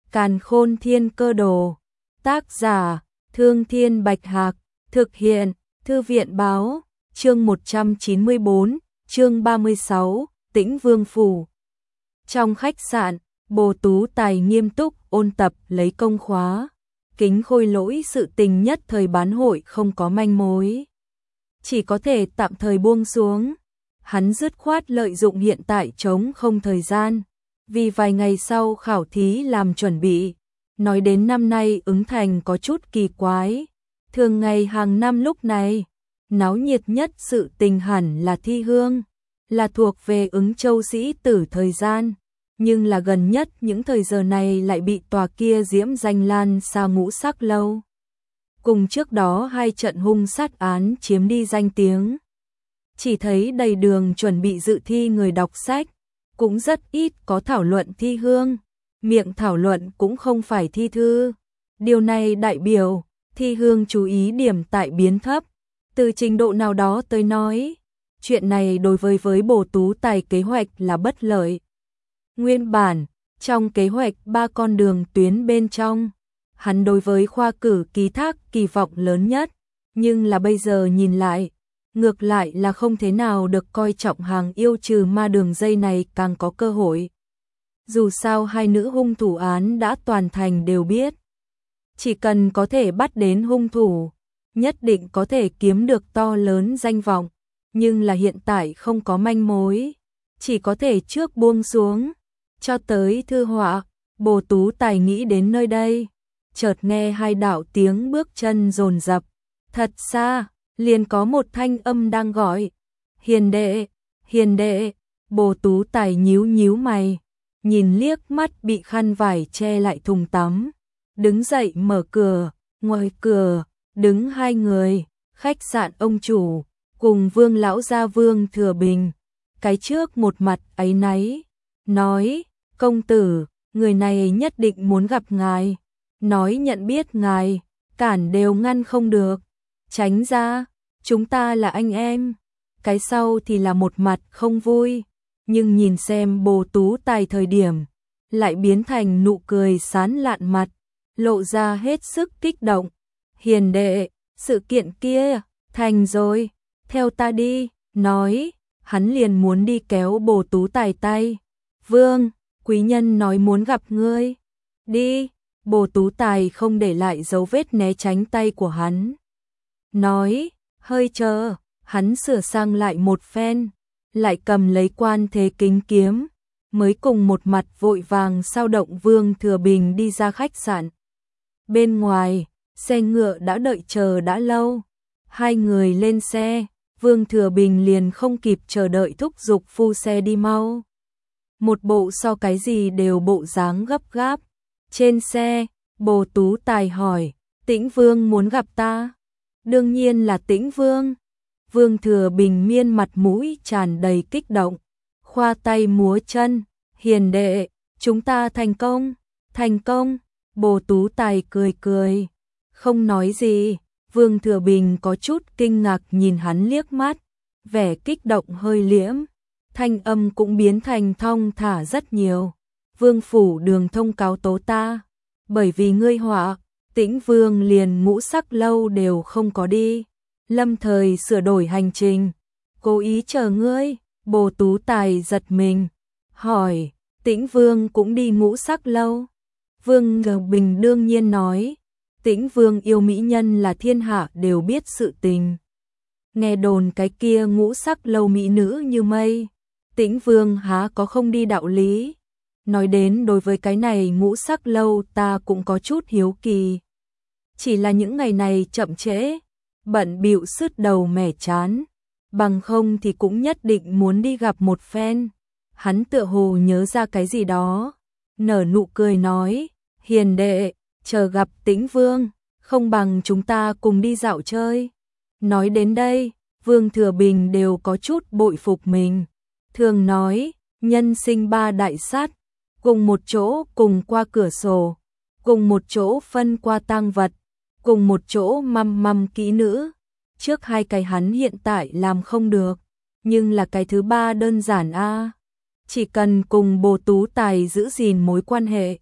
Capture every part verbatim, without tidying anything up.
Càn Khôn Thiên Cơ Đồ. Tác giả: Thương Thiên Bạch Hạc. Thực hiện: Thư viện báo. Chương một trăm chín mươi tư, chương ba mươi sáu, Tĩnh Vương Phủ. Trong khách sạn, Bồ Tú Tài nghiêm túc ôn tập lấy công khóa. Kính Khôi Lỗi sự tình nhất thời bán hội không có manh mối, chỉ có thể tạm thời buông xuống. Hắn dứt khoát lợi dụng hiện tại trống không thời gian, vì vài ngày sau khảo thí làm chuẩn bị. Nói đến năm nay ứng thành có chút kỳ quái, thường ngày hàng năm lúc này, náo nhiệt nhất sự tình hẳn là thi hương, là thuộc về ứng châu sĩ tử thời gian, nhưng là gần nhất những thời giờ này lại bị tòa kia diễm danh lan xa ngũ sắc lâu. Cùng trước đó hai trận hung sát án chiếm đi danh tiếng. Chỉ thấy đầy đường chuẩn bị dự thi người đọc sách, cũng rất ít có thảo luận thi hương, miệng thảo luận cũng không phải thi thư. Điều này đại biểu, thi hương chú ý điểm tại biến thấp, từ trình độ nào đó tới nói. Chuyện này đối với với Bồ Tú Tài kế hoạch là bất lợi. Nguyên bản, trong kế hoạch ba con đường tuyến bên trong, hắn đối với khoa cử ký thác kỳ vọng lớn nhất, nhưng là bây giờ nhìn lại, ngược lại là không thế nào được coi trọng hàng yêu trừ ma đường dây này càng có cơ hội. Dù sao hai nữ hung thủ án đã toàn thành đều biết, chỉ cần có thể bắt đến hung thủ, nhất định có thể kiếm được to lớn danh vọng, nhưng là hiện tại không có manh mối, chỉ có thể trước buông xuống. Cho tới thư họa, Bồ Tú Tài nghĩ đến nơi đây, chợt nghe hai đạo tiếng bước chân dồn dập, thật xa, liền có một thanh âm đang gọi, hiền đệ, hiền đệ. Bồ Tú Tài nhíu nhíu mày, nhìn liếc mắt bị khăn vải che lại thùng tắm, đứng dậy mở cửa. Ngoài cửa, đứng hai người, khách sạn ông chủ, cùng Vương lão gia Vương Thừa Bình. Cái trước một mặt áy náy, nói, công tử, người này nhất định muốn gặp ngài, nói nhận biết ngài, cản đều ngăn không được, tránh ra, chúng ta là anh em. Cái sau thì là một mặt không vui, nhưng nhìn xem Bồ Tú Tài thời điểm, lại biến thành nụ cười sán lạn mặt, lộ ra hết sức kích động. Hiền đệ, sự kiện kia, thành rồi, theo ta đi, nói, hắn liền muốn đi kéo Bồ Tú Tài tay. Vương, quý nhân nói muốn gặp ngươi, đi. Bồ Tú Tài không để lại dấu vết né tránh tay của hắn, nói, hơi chờ. Hắn sửa sang lại một phen, lại cầm lấy quan thế kính kiếm, mới cùng một mặt vội vàng sao động Vương Thừa Bình đi ra khách sạn. Bên ngoài, xe ngựa đã đợi chờ đã lâu, hai người lên xe, Vương Thừa Bình liền không kịp chờ đợi thúc giục phu xe đi mau. Một bộ so cái gì đều bộ dáng gấp gáp. Trên xe, Bồ Tú Tài hỏi, Tĩnh Vương muốn gặp ta? Đương nhiên là Tĩnh Vương. Vương Thừa Bình miên mặt mũi tràn đầy kích động, khoa tay múa chân, hiền đệ, chúng ta thành công, thành công. Bồ Tú Tài cười cười, không nói gì. Vương Thừa Bình có chút kinh ngạc nhìn hắn liếc mắt, vẻ kích động hơi liễm, thanh âm cũng biến thành thong thả rất nhiều. Vương phủ đường thông cáo tố ta, bởi vì ngươi họa, Tĩnh Vương liền ngũ sắc lâu đều không có đi, lâm thời sửa đổi hành trình, cố ý chờ ngươi. Bồ Tú Tài giật mình, hỏi, Tĩnh Vương cũng đi ngũ sắc lâu? Vương Thừa Bình đương nhiên nói, Tĩnh Vương yêu mỹ nhân là thiên hạ đều biết sự tình. Nghe đồn cái kia ngũ sắc lâu mỹ nữ như mây, Tĩnh Vương há có không đi đạo lý. Nói đến đối với cái này ngũ sắc lâu ta cũng có chút hiếu kỳ. Chỉ là những ngày này chậm trễ, bận bịu sứt đầu mẻ chán, bằng không thì cũng nhất định muốn đi gặp một phen. Hắn tựa hồ nhớ ra cái gì đó, nở nụ cười nói, hiền đệ, chờ gặp Tĩnh Vương, không bằng chúng ta cùng đi dạo chơi. Nói đến đây, Vương Thừa Bình đều có chút bội phục mình. Thường nói, nhân sinh ba đại sát, cùng một chỗ cùng qua cửa sổ, cùng một chỗ phân qua tang vật, cùng một chỗ măm măm kỹ nữ. Trước hai cái hắn hiện tại làm không được, nhưng là cái thứ ba đơn giản a. Chỉ cần cùng Bồ Tú Tài giữ gìn mối quan hệ,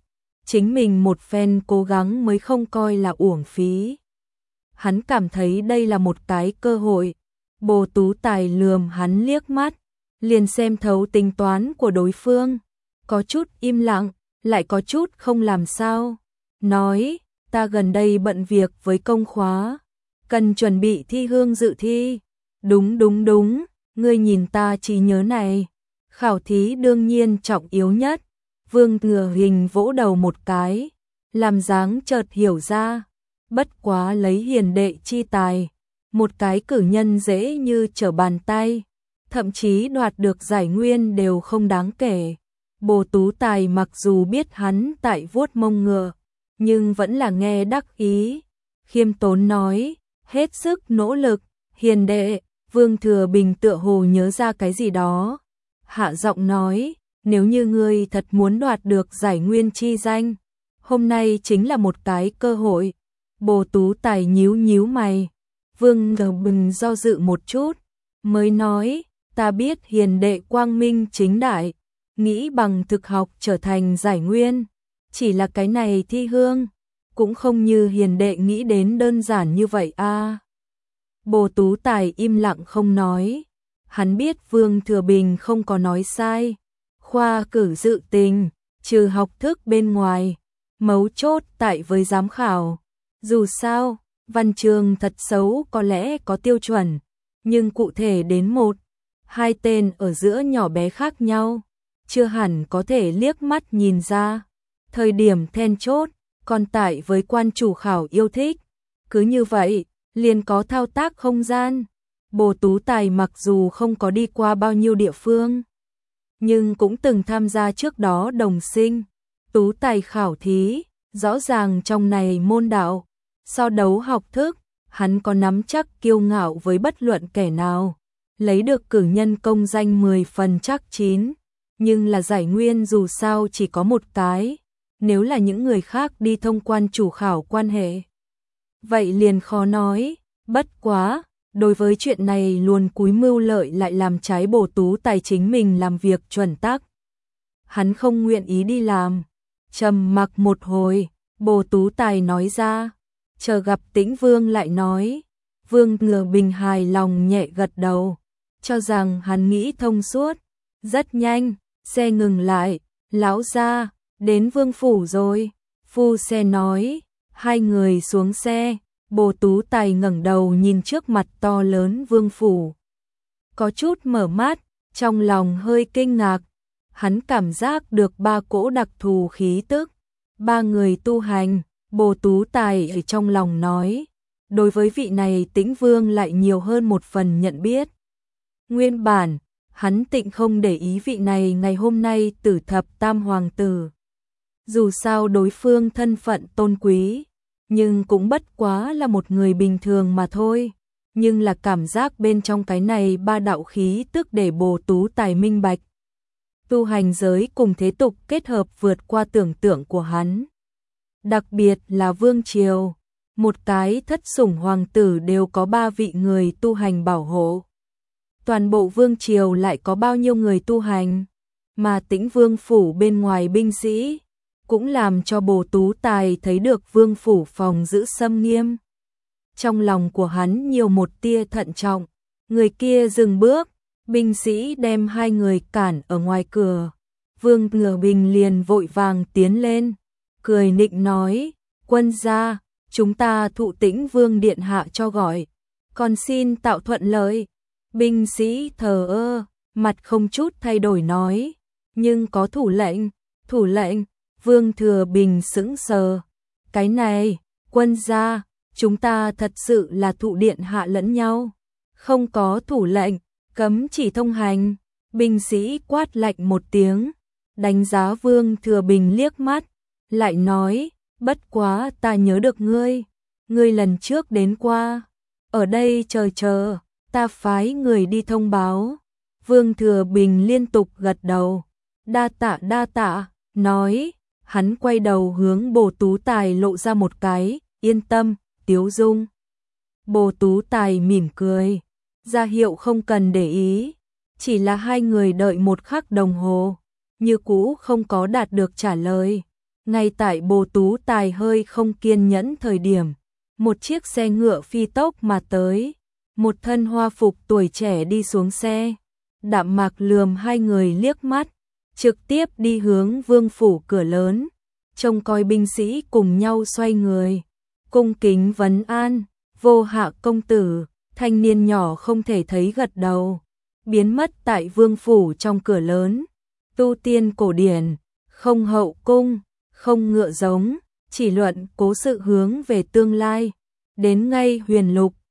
chính mình một phen cố gắng mới không coi là uổng phí. Hắn cảm thấy đây là một cái cơ hội. Bồ Tú Tài lườm hắn liếc mắt, liền xem thấu tính toán của đối phương, có chút im lặng, lại có chút không làm sao, nói, ta gần đây bận việc với công khóa, cần chuẩn bị thi hương dự thi. Đúng đúng đúng, ngươi nhìn ta trí nhớ này, khảo thí đương nhiên trọng yếu nhất. Vương Thừa Hình vỗ đầu một cái, làm dáng chợt hiểu ra, bất quá lấy hiền đệ chi tài, một cái cử nhân dễ như trở bàn tay, thậm chí đoạt được giải nguyên đều không đáng kể. Bồ Tú Tài mặc dù biết hắn tại vuốt mông ngựa, nhưng vẫn là nghe đắc ý, khiêm tốn nói, hết sức nỗ lực, hiền đệ. Vương Thừa Bình tựa hồ nhớ ra cái gì đó, hạ giọng nói, nếu như ngươi thật muốn đoạt được giải nguyên chi danh, hôm nay chính là một cái cơ hội. Bồ Tú Tài nhíu nhíu mày, Vương Thừa Bình do dự một chút, mới nói, ta biết hiền đệ quang minh chính đại, nghĩ bằng thực học trở thành giải nguyên, chỉ là cái này thi hương, cũng không như hiền đệ nghĩ đến đơn giản như vậy a. À. Bồ Tú Tài im lặng không nói, hắn biết Vương Thừa Bình không có nói sai, khoa cử dự tình, trừ học thức bên ngoài, mấu chốt tại với giám khảo. Dù sao, văn chương thật xấu có lẽ có tiêu chuẩn, nhưng cụ thể đến một, hai tên ở giữa nhỏ bé khác nhau, chưa hẳn có thể liếc mắt nhìn ra. Thời điểm then chốt, còn tại với quan chủ khảo yêu thích, cứ như vậy, liền có thao tác không gian. Bồ Tú Tài mặc dù không có đi qua bao nhiêu địa phương, nhưng cũng từng tham gia trước đó đồng sinh, Tú Tài khảo thí, rõ ràng trong này môn đạo, so đấu học thức, hắn có nắm chắc kiêu ngạo với bất luận kẻ nào, lấy được cử nhân công danh mười phần chắc chín, nhưng là giải nguyên dù sao chỉ có một cái, nếu là những người khác đi thông quan chủ khảo quan hệ, vậy liền khó nói. Bất quá, đối với chuyện này luôn cúi mưu lợi lại làm trái Bồ Tú Tài chính mình làm việc chuẩn tắc, hắn không nguyện ý đi làm. Trầm mặc một hồi, Bồ Tú Tài nói ra, chờ gặp Tĩnh Vương lại nói. Vương Thừa Bình hài lòng nhẹ gật đầu, cho rằng hắn nghĩ thông suốt. Rất nhanh, xe ngừng lại, lão gia, đến Vương phủ rồi. Phu xe nói, hai người xuống xe. Bồ Tú Tài ngẩng đầu nhìn trước mặt to lớn Vương phủ, có chút mở mắt, trong lòng hơi kinh ngạc. Hắn cảm giác được ba cỗ đặc thù khí tức, ba người tu hành. Bồ Tú Tài ở trong lòng nói, đối với vị này Tĩnh Vương lại nhiều hơn một phần nhận biết. Nguyên bản, hắn tịnh không để ý vị này ngày hôm nay tử thập tam hoàng tử. Dù sao đối phương thân phận tôn quý, nhưng cũng bất quá là một người bình thường mà thôi. Nhưng là cảm giác bên trong cái này ba đạo khí tức để Bồ Tú Tài minh bạch. Tu hành giới cùng thế tục kết hợp vượt qua tưởng tượng của hắn. Đặc biệt là Vương Triều, một cái thất sủng hoàng tử đều có ba vị người tu hành bảo hộ. Toàn bộ Vương Triều lại có bao nhiêu người tu hành, mà Tĩnh Vương phủ bên ngoài binh sĩ, cũng làm cho Bồ Tú Tài thấy được Vương phủ phòng giữ xâm nghiêm. Trong lòng của hắn nhiều một tia thận trọng, người kia dừng bước, binh sĩ đem hai người cản ở ngoài cửa. Vương Thừa Bình liền vội vàng tiến lên, cười nịnh nói, quân gia, chúng ta thụ Tĩnh Vương điện hạ cho gọi, còn xin tạo thuận lợi. Binh sĩ thờ ơ, mặt không chút thay đổi nói, nhưng có thủ lệnh, thủ lệnh. Vương Thừa Bình sững sờ, cái này, quân gia, chúng ta thật sự là thụ điện hạ lẫn nhau, không có thủ lệnh, cấm chỉ thông hành. Binh sĩ quát lạnh một tiếng, đánh giá Vương Thừa Bình liếc mắt, lại nói, bất quá ta nhớ được ngươi, ngươi lần trước đến qua, ở đây chờ chờ, ta phái người đi thông báo. Vương Thừa Bình liên tục gật đầu, đa tạ đa tạ, nói, hắn quay đầu hướng Bồ Tú Tài lộ ra một cái, yên tâm, tiếu dung. Bồ Tú Tài mỉm cười, ra hiệu không cần để ý, chỉ là hai người đợi một khắc đồng hồ, như cũ không có đạt được trả lời. Ngay tại Bồ Tú Tài hơi không kiên nhẫn thời điểm, một chiếc xe ngựa phi tốc mà tới, một thân hoa phục tuổi trẻ đi xuống xe, Đạm Mạc lườm hai người liếc mắt, trực tiếp đi hướng vương phủ cửa lớn, trông coi binh sĩ cùng nhau xoay người, cung kính vấn an, Vô Hạ công tử. Thanh niên nhỏ không thể thấy gật đầu, biến mất tại vương phủ trong cửa lớn. Tu tiên cổ điển, không hậu cung, không ngựa giống, chỉ luận cố sự hướng về tương lai. Đến ngay huyền lục,